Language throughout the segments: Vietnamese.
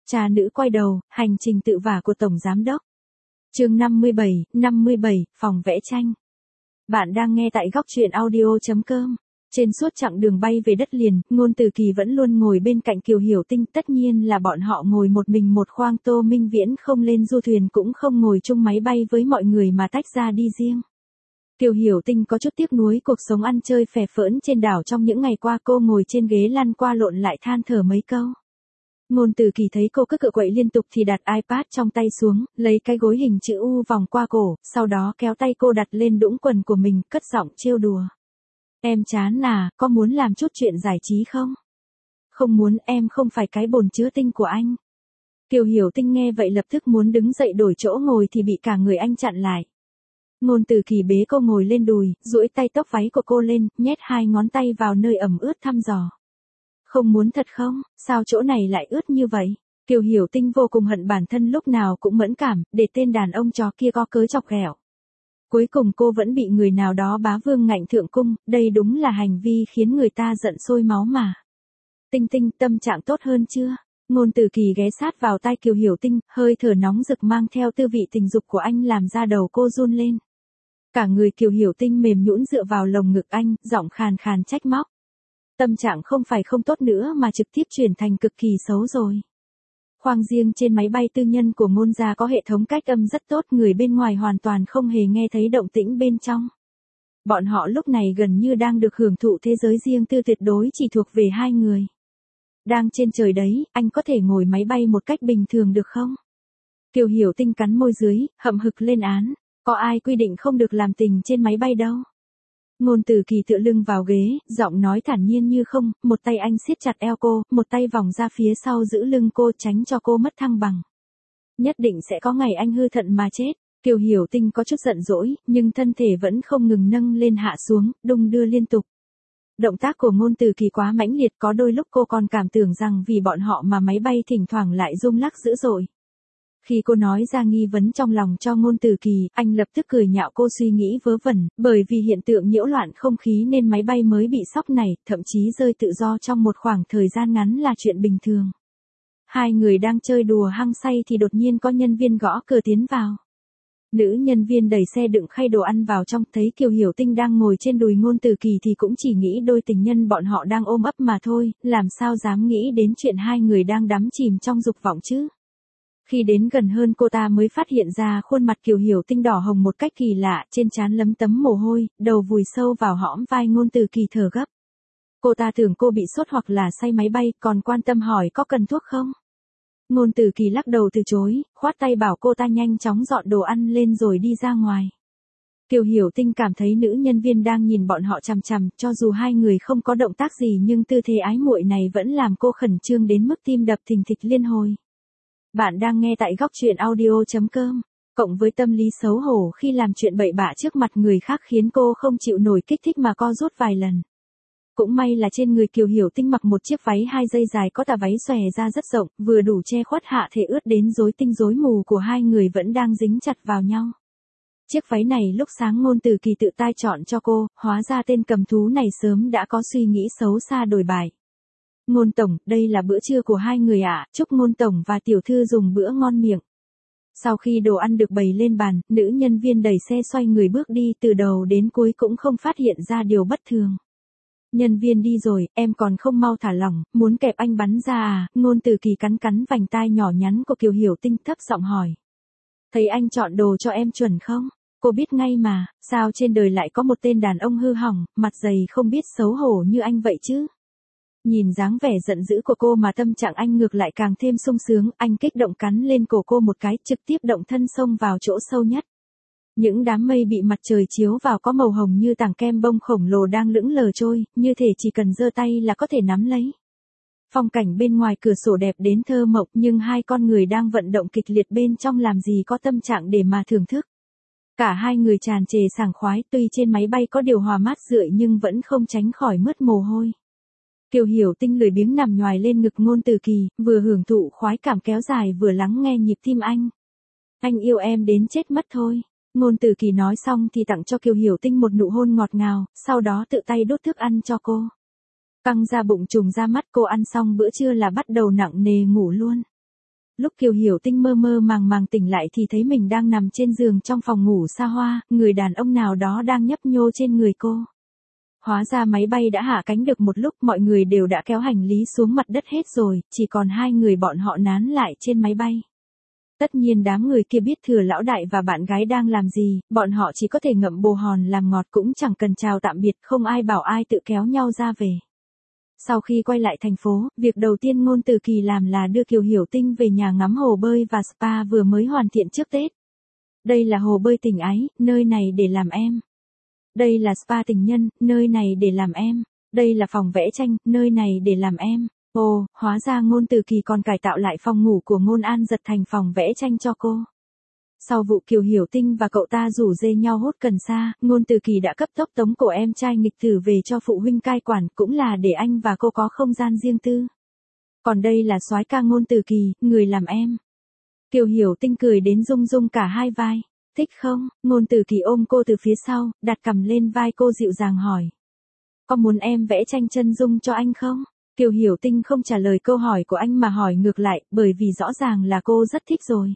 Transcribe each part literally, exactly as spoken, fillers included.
Cha nữ quay đầu, hành trình tự vả của Tổng Giám Đốc. Chương năm mươi bảy, năm mươi bảy, phòng vẽ tranh. Bạn đang nghe tại góc truyện audio chấm com. Trên suốt chặng đường bay về đất liền, Ngôn Từ Kỳ vẫn luôn ngồi bên cạnh Kiều Hiểu Tinh, tất nhiên là bọn họ ngồi một mình một khoang. Tô Minh Viễn không lên du thuyền cũng không ngồi chung máy bay với mọi người mà tách ra đi riêng. Kiều Hiểu Tinh có chút tiếc nuối cuộc sống ăn chơi phè phỡn trên đảo trong những ngày qua, cô ngồi trên ghế lăn qua lộn lại than thở mấy câu. Ngôn Từ Kỳ thấy cô cứ cựa quậy liên tục thì đặt iPad trong tay xuống, lấy cái gối hình chữ U vòng qua cổ, sau đó kéo tay cô đặt lên đũng quần của mình, cất giọng trêu đùa. Em chán à, có muốn làm chút chuyện giải trí không? Không muốn, em không phải cái bồn chứa tinh của anh. Kiều Hiểu Tinh nghe vậy lập tức muốn đứng dậy đổi chỗ ngồi thì bị cả người anh chặn lại. Ngôn Từ Kỳ bế cô ngồi lên đùi, duỗi tay tóc váy của cô lên, nhét hai ngón tay vào nơi ẩm ướt thăm dò. Không muốn thật không, sao chỗ này lại ướt như vậy? Kiều Hiểu Tinh vô cùng hận bản thân lúc nào cũng mẫn cảm, để tên đàn ông chó kia có cớ chọc ghẹo. Cuối cùng cô vẫn bị người nào đó bá vương ngạnh thượng cung, đây đúng là hành vi khiến người ta giận sôi máu mà. Tinh Tinh, tâm trạng tốt hơn chưa? Ngôn Từ Kỳ ghé sát vào tai Kiều Hiểu Tinh, hơi thở nóng rực mang theo tư vị tình dục của anh làm da đầu cô run lên. Cả người Kiều Hiểu Tinh mềm nhũn dựa vào lồng ngực anh, giọng khàn khàn trách móc. Tâm trạng không phải không tốt nữa mà trực tiếp chuyển thành cực kỳ xấu rồi. Khoang riêng trên máy bay tư nhân của Ngôn gia có hệ thống cách âm rất tốt, người bên ngoài hoàn toàn không hề nghe thấy động tĩnh bên trong. Bọn họ lúc này gần như đang được hưởng thụ thế giới riêng tư tuyệt đối chỉ thuộc về hai người. Đang trên trời đấy, anh có thể ngồi máy bay một cách bình thường được không? Kiều Hiểu Tinh cắn môi dưới, hậm hực lên án. Có ai quy định không được làm tình trên máy bay đâu. Ngôn Từ Kỳ tựa lưng vào ghế, giọng nói thản nhiên như không, một tay anh siết chặt eo cô, một tay vòng ra phía sau giữ lưng cô tránh cho cô mất thăng bằng. Nhất định sẽ có ngày anh hư thận mà chết. Kiều Hiểu Tinh có chút giận dỗi, nhưng thân thể vẫn không ngừng nâng lên hạ xuống, đung đưa liên tục. Động tác của Ngôn Từ Kỳ quá mãnh liệt, có đôi lúc cô còn cảm tưởng rằng vì bọn họ mà máy bay thỉnh thoảng lại rung lắc dữ dội. Khi cô nói ra nghi vấn trong lòng cho Ngôn Từ Kỳ, anh lập tức cười nhạo cô suy nghĩ vớ vẩn, bởi vì hiện tượng nhiễu loạn không khí nên máy bay mới bị sốc này, thậm chí rơi tự do trong một khoảng thời gian ngắn là chuyện bình thường. Hai người đang chơi đùa hăng say thì đột nhiên có nhân viên gõ cửa tiến vào. Nữ nhân viên đẩy xe đựng khay đồ ăn vào trong, thấy Kiều Hiểu Tinh đang ngồi trên đùi Ngôn Từ Kỳ thì cũng chỉ nghĩ đôi tình nhân bọn họ đang ôm ấp mà thôi, làm sao dám nghĩ đến chuyện hai người đang đắm chìm trong dục vọng chứ. Khi đến gần hơn cô ta mới phát hiện ra khuôn mặt Kiều Hiểu Tinh đỏ hồng một cách kỳ lạ, trên trán lấm tấm mồ hôi, đầu vùi sâu vào hõm vai Ngôn Từ Kỳ thở gấp. Cô ta tưởng cô bị sốt hoặc là say máy bay, còn quan tâm hỏi có cần thuốc không? Ngôn Từ Kỳ lắc đầu từ chối, khoát tay bảo cô ta nhanh chóng dọn đồ ăn lên rồi đi ra ngoài. Kiều Hiểu Tinh cảm thấy nữ nhân viên đang nhìn bọn họ chằm chằm, cho dù hai người không có động tác gì nhưng tư thế ái muội này vẫn làm cô khẩn trương đến mức tim đập thình thịch liên hồi. Bạn đang nghe tại góc truyện audio chấm com. Cộng với tâm lý xấu hổ khi làm chuyện bậy bạ trước mặt người khác khiến cô không chịu nổi kích thích mà co rút vài lần. Cũng may là trên người Kiều Hiểu Tinh mặc một chiếc váy hai dây dài có tà váy xòe ra rất rộng, vừa đủ che khuất hạ thể ướt đến rối tinh rối mù của hai người vẫn đang dính chặt vào nhau. Chiếc váy này lúc sáng Ngôn Từ Kỳ tự tay chọn cho cô, hóa ra tên cầm thú này sớm đã có suy nghĩ xấu xa đổi bài. Ngôn tổng, đây là bữa trưa của hai người ạ, à, chúc Ngôn tổng và tiểu thư dùng bữa ngon miệng. Sau khi đồ ăn được bày lên bàn, nữ nhân viên đẩy xe xoay người bước đi, từ đầu đến cuối cũng không phát hiện ra điều bất thường. Nhân viên đi rồi, em còn không mau thả lỏng, muốn kẹp anh bắn ra à? Ngôn Từ Kỳ cắn cắn vành tai nhỏ nhắn của Kiều Hiểu Tinh thấp giọng hỏi. Thấy anh chọn đồ cho em chuẩn không? Cô biết ngay mà, sao trên đời lại có một tên đàn ông hư hỏng, mặt dày không biết xấu hổ như anh vậy chứ? Nhìn dáng vẻ giận dữ của cô mà tâm trạng anh ngược lại càng thêm sung sướng, anh kích động cắn lên cổ cô một cái, trực tiếp động thân xông vào chỗ sâu nhất. Những đám mây bị mặt trời chiếu vào có màu hồng như tảng kem bông khổng lồ đang lững lờ trôi, như thể chỉ cần giơ tay là có thể nắm lấy. Phong cảnh bên ngoài cửa sổ đẹp đến thơ mộng, nhưng hai con người đang vận động kịch liệt bên trong làm gì có tâm trạng để mà thưởng thức. Cả hai người tràn trề sảng khoái, tuy trên máy bay có điều hòa mát rượi nhưng vẫn không tránh khỏi mướt mồ hôi. Kiều Hiểu Tinh lười biếng nằm nhoài lên ngực Ngôn Từ Kỳ, vừa hưởng thụ khoái cảm kéo dài vừa lắng nghe nhịp tim anh. Anh yêu em đến chết mất thôi. Ngôn Từ Kỳ nói xong thì tặng cho Kiều Hiểu Tinh một nụ hôn ngọt ngào, sau đó tự tay đút thức ăn cho cô. Căng ra bụng trùng ra mắt, cô ăn xong bữa trưa là bắt đầu nặng nề ngủ luôn. Lúc Kiều Hiểu Tinh mơ mơ màng màng tỉnh lại thì thấy mình đang nằm trên giường trong phòng ngủ xa hoa, người đàn ông nào đó đang nhấp nhô trên người cô. Hóa ra máy bay đã hạ cánh được một lúc, mọi người đều đã kéo hành lý xuống mặt đất hết rồi, chỉ còn hai người bọn họ nán lại trên máy bay. Tất nhiên đám người kia biết Thừa lão đại và bạn gái đang làm gì, bọn họ chỉ có thể ngậm bồ hòn làm ngọt, cũng chẳng cần chào tạm biệt, không ai bảo ai tự kéo nhau ra về. Sau khi quay lại thành phố, việc đầu tiên Ngôn Từ Kỳ làm là đưa Kiều Hiểu Tinh về nhà ngắm hồ bơi và spa vừa mới hoàn thiện trước Tết. Đây là hồ bơi tình ái, nơi này để làm em. Đây là spa tình nhân, nơi này để làm em. Đây là phòng vẽ tranh, nơi này để làm em. Ồ, hóa ra Ngôn Từ Kỳ còn cải tạo lại phòng ngủ của Ngôn An Giật thành phòng vẽ tranh cho cô. Sau vụ Kiều Hiểu Tinh và cậu ta rủ dê nhau hốt cần sa, Ngôn Từ Kỳ đã cấp tốc tống cổ em trai nghịch tử về cho phụ huynh cai quản, cũng là để anh và cô có không gian riêng tư. Còn đây là soái ca Ngôn Từ Kỳ, người làm em. Kiều Hiểu Tinh cười đến rung rung cả hai vai. Thích không? Ngôn Từ Kỳ ôm cô từ phía sau, đặt cằm lên vai cô dịu dàng hỏi. Có muốn em vẽ tranh chân dung cho anh không? Kiều Hiểu Tinh không trả lời câu hỏi của anh mà hỏi ngược lại, bởi vì rõ ràng là cô rất thích rồi.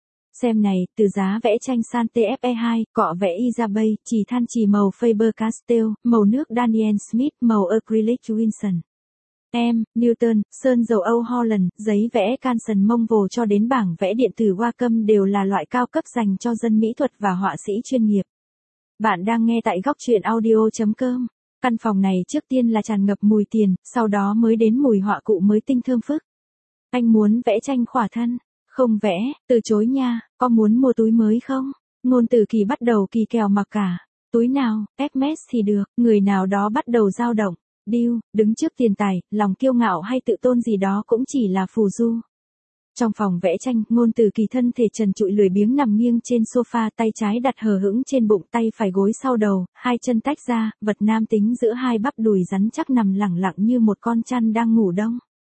Xem này, từ giá vẽ tranh San tê ép e hai, cọ vẽ Isabey, chì than chì màu Faber-Castell, màu nước Daniel Smith, màu acrylic Wilson. Em, Newton, sơn dầu Âu Holland, giấy vẽ Canson mông vồ cho đến bảng vẽ điện tử Wacom đều là loại cao cấp dành cho dân mỹ thuật và họa sĩ chuyên nghiệp. Bạn đang nghe tại góc truyện audio chấm com. Căn phòng này trước tiên là tràn ngập mùi tiền, sau đó mới đến mùi họa cụ mới tinh thơm phức. Anh muốn vẽ tranh khỏa thân? Không vẽ, từ chối nha, có muốn mua túi mới không? Ngôn Từ Kỳ bắt đầu kỳ kèo mặc cả. Túi nào, Hermes thì được, người nào đó bắt đầu dao động. Deal, đứng trước tiền tài, lòng kiêu ngạo hay tự tôn gì đó cũng chỉ là phù du. Trong phòng vẽ tranh, Ngôn Từ Kỳ thân thể trần trụi lười biếng nằm nghiêng trên sofa, tay trái đặt hờ hững trên bụng, tay phải gối sau đầu, hai chân tách ra, vật nam tính giữa hai bắp đùi rắn chắc nằm lẳng lặng như một con chăn đang ngủ đông.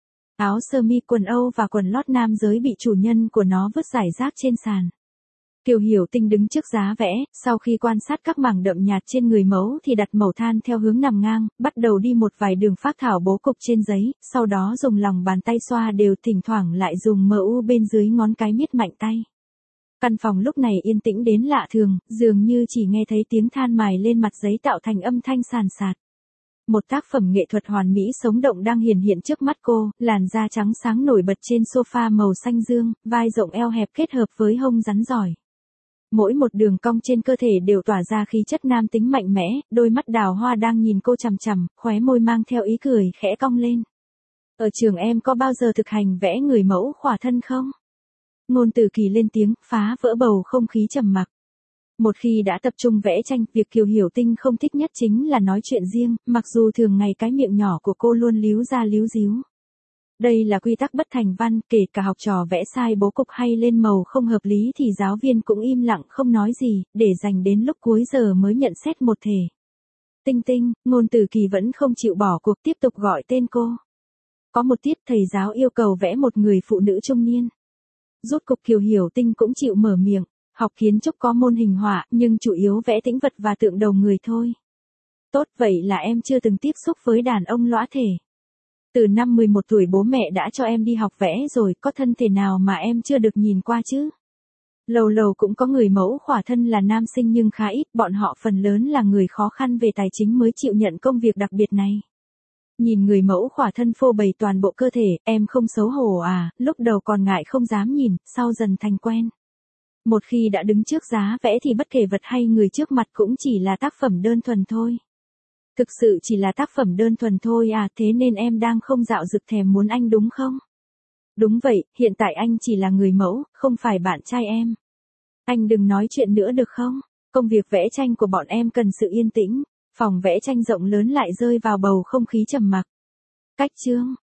Áo sơ mi, quần Âu và quần lót nam giới bị chủ nhân của nó vứt rải rác trên sàn. Kiều Hiểu Tinh đứng trước giá vẽ, sau khi quan sát các mảng đậm nhạt trên người mẫu thì đặt màu than theo hướng nằm ngang, bắt đầu đi một vài đường phác thảo bố cục trên giấy, sau đó dùng lòng bàn tay xoa đều, thỉnh thoảng lại dùng mờ u bên dưới ngón cái miết mạnh tay. Căn phòng lúc này yên tĩnh đến lạ thường, dường như chỉ nghe thấy tiếng than mài lên mặt giấy tạo thành âm thanh sàn sạt. Một tác phẩm nghệ thuật hoàn mỹ sống động đang hiển hiện trước mắt cô, làn da trắng sáng nổi bật trên sofa màu xanh dương, vai rộng eo hẹp kết hợp với hông rắn giỏi. Mỗi một đường cong trên cơ thể đều tỏa ra khí chất nam tính mạnh mẽ, đôi mắt đào hoa đang nhìn cô chằm chằm, khóe môi mang theo ý cười khẽ cong lên. Ở trường em có bao giờ thực hành vẽ người mẫu khỏa thân không? Ngôn Từ Kỳ lên tiếng, phá vỡ bầu không khí trầm mặc. Một khi đã tập trung vẽ tranh, việc Kiều Hiểu Tinh không thích nhất chính là nói chuyện riêng, mặc dù thường ngày cái miệng nhỏ của cô luôn líu ra líu díu. Đây là quy tắc bất thành văn, kể cả học trò vẽ sai bố cục hay lên màu không hợp lý thì giáo viên cũng im lặng không nói gì, để dành đến lúc cuối giờ mới nhận xét một thể. Tinh Tinh, Ngôn Từ Kỳ vẫn không chịu bỏ cuộc, tiếp tục gọi tên cô. Có một tiết thầy giáo yêu cầu vẽ một người phụ nữ trung niên. Rốt cục Kiều Hiểu Tinh cũng chịu mở miệng. Học kiến trúc có môn hình họa, nhưng chủ yếu vẽ tĩnh vật và tượng đầu người thôi. Tốt, vậy là em chưa từng tiếp xúc với đàn ông lõa thể. Từ năm mười một tuổi bố mẹ đã cho em đi học vẽ rồi, có thân thể nào mà em chưa được nhìn qua chứ? Lâu lâu cũng có người mẫu khỏa thân là nam sinh nhưng khá ít, bọn họ phần lớn là người khó khăn về tài chính mới chịu nhận công việc đặc biệt này. Nhìn người mẫu khỏa thân phô bày toàn bộ cơ thể, em không xấu hổ à? Lúc đầu còn ngại không dám nhìn, sau dần thành quen. Một khi đã đứng trước giá vẽ thì bất kể vật hay người trước mặt cũng chỉ là tác phẩm đơn thuần thôi. Thực sự chỉ là tác phẩm đơn thuần thôi à, thế nên em đang không dạo dực thèm muốn anh đúng không? Đúng vậy, hiện tại anh chỉ là người mẫu, không phải bạn trai em. Anh đừng nói chuyện nữa được không? Công việc vẽ tranh của bọn em cần sự yên tĩnh. Phòng vẽ tranh rộng lớn lại rơi vào bầu không khí trầm mặc. Cách chương,